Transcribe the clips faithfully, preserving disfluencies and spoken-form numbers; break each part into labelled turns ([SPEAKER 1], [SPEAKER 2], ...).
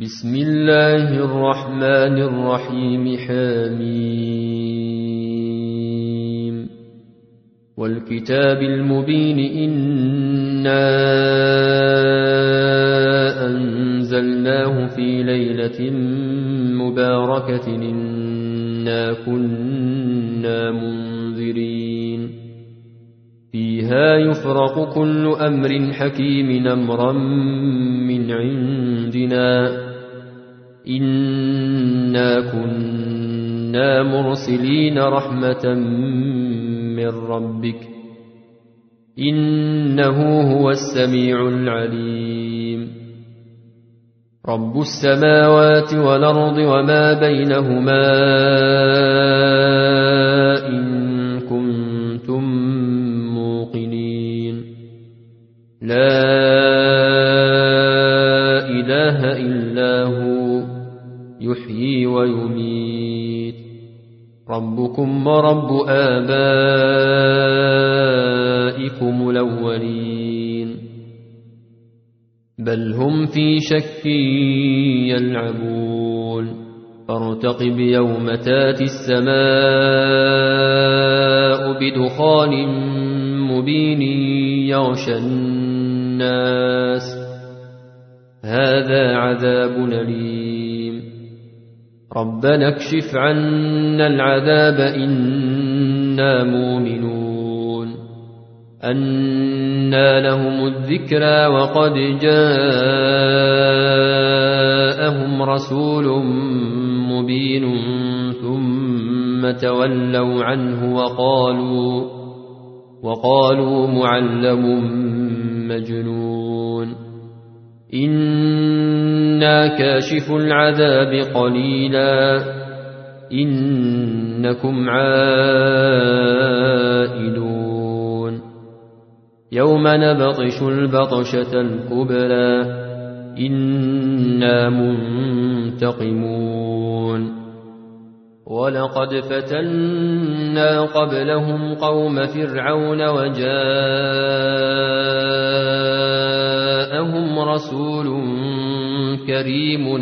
[SPEAKER 1] بسم الله الرحمن الرحيم. حميم والكتاب المبين إنا أنزلناه في ليلة مباركة إنا كنا منذرين فيها يفرق كل أمر حكيم أمرا من عندنا إنا كنا مرسلين رحمة من ربك إنه هو السميع العليم. رب السماوات والأرض وما بينهما إن كنتم موقنين. لا إله إلا هو يحيي ويميت. ربكم ورب آبائكم الأولين بل هم في شك يلعبون. فارتقب يوم تاتي السماء بدخان مبين يغشى الناس هذا عذاب أليم. ربنا اكشف عنا العذاب إنا مؤمنون. أنى لهم الذكرى وقد جاءهم رسول مبين ثم تولوا عنه وقالوا وقالوا معلم مجنون. إنا كاشف العذاب قليلا إنكم عائدون. يوم نبطش البطشة الكبرى إنا منتقمون. ولقد فتنا قبلهم قوم فرعون وجاءهم رسول كريم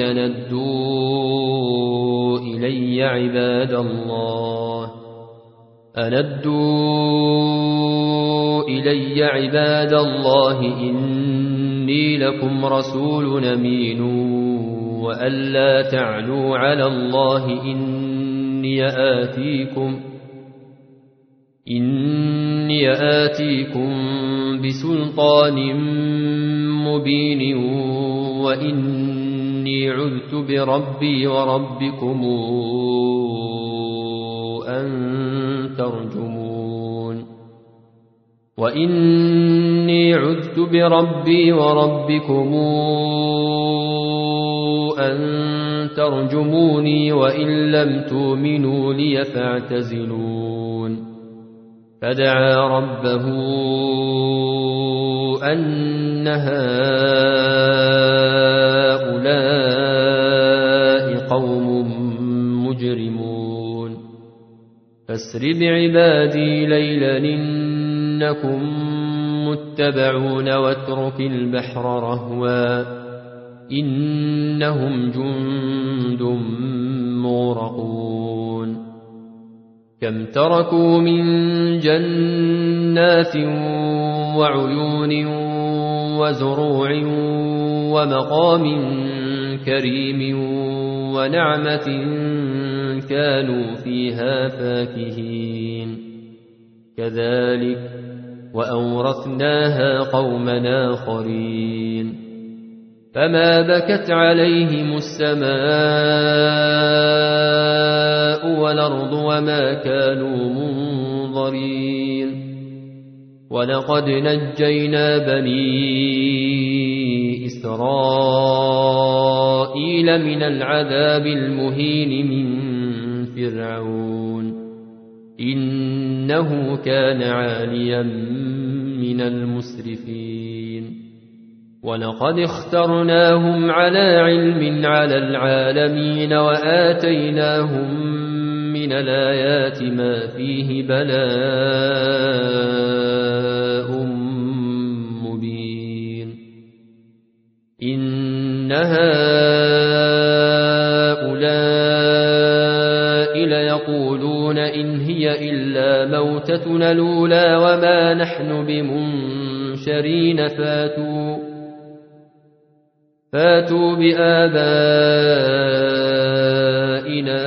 [SPEAKER 1] أندوا إلي عباد الله أندوا إلي عباد الله إني لكم رسول أمين وأن لا تعلوا على الله إني آتيكم إني آتيكم بسلطان مبين وإني عذت بربي وربكم أن ترجمون وإني عذت بربي وربكم أن ترجموني وإن لم تؤمنوا لي فاعتزلون. فدعا ربه أن هؤلاء قوم مجرمون. فاسر بعبادي ليلا إنكم متبعون واترك البحر رهوا إنهم جند مغرقون. كم تركوا من جنات وعيون وزروع ومقام كريم ونعمة كانوا فيها فاكهين. كذلك وأورثناها قوما آخرين. فما بكت عليهم السماء والأرض وما كانوا منظرين. ولقد نجينا بني إسرائيل من العذاب المهين من فرعون إنه كان عاليا من المسرفين. ولقد اخترناهم على علم على العالمين وآتيناهم من الآيات ما فيه بلاء مبين. إن هؤلاء إلا موتتنا الأولى وما نحن بمنشرين فاتوا فاتوا بآبائنا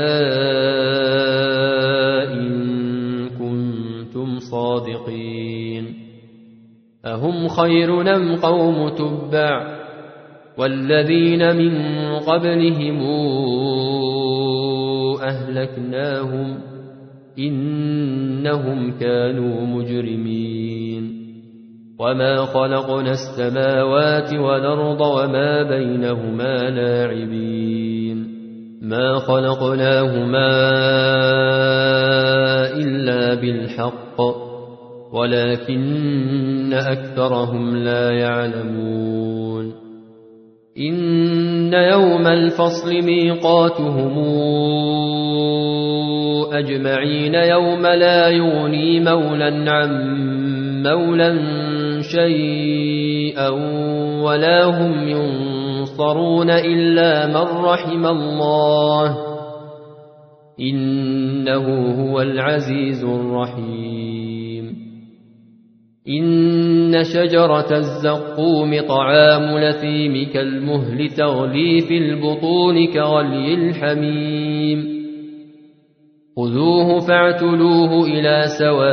[SPEAKER 1] إن كنتم صادقين أهم خير أم قوم تبع والذين من قبلهم أهلكناهم إنهم كانوا مجرمين وما خلقنا السماوات والأرض وما بينهما لاعبين ما خلقناهما إلا بالحق ولكن أكثرهم لا يعلمون إن يوم الفصل ميقاتهم أجمعين يوم لا يغني مولا عن مولا شيئا ولا هم ينصرون إلا من رحم الله إنه هو العزيز الرحيم إن شجرة الزقوم طعام لثيم كالمهل تغلي في البطون كغلي الحميم خذوه فاعتلوه إلى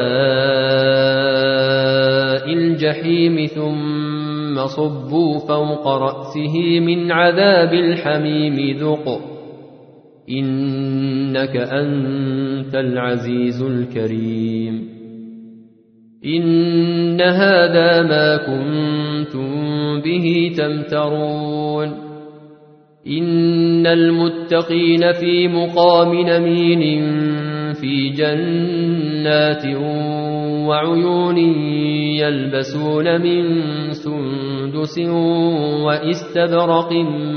[SPEAKER 1] سواء الجحيم ثم صبوا فوق رأسه من عذاب الحميم ذق إنك أنت العزيز الكريم إن هذا ما كنتم به تمترون إن المتقين في مقام أمين في جنات وعيون يلبسون من سندس وإستبرق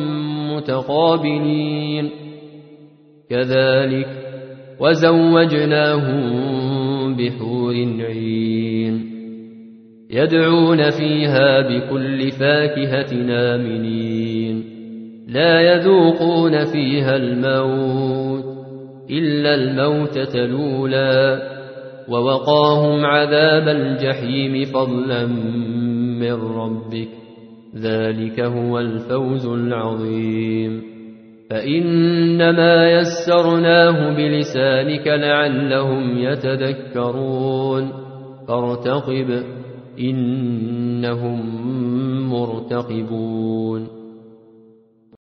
[SPEAKER 1] متقابلين كذلك وزوجناهم بحور عين يدعون فيها بكل فاكهة آمنين لا يذوقون فيها الموت إلا الموتة الأولى ووقاهم عذاب الجحيم فضلا من ربك ذلك هو الفوز العظيم فإنما يسرناه بلسانك لعلهم يتذكرون فارتقب إنهم مرتقبون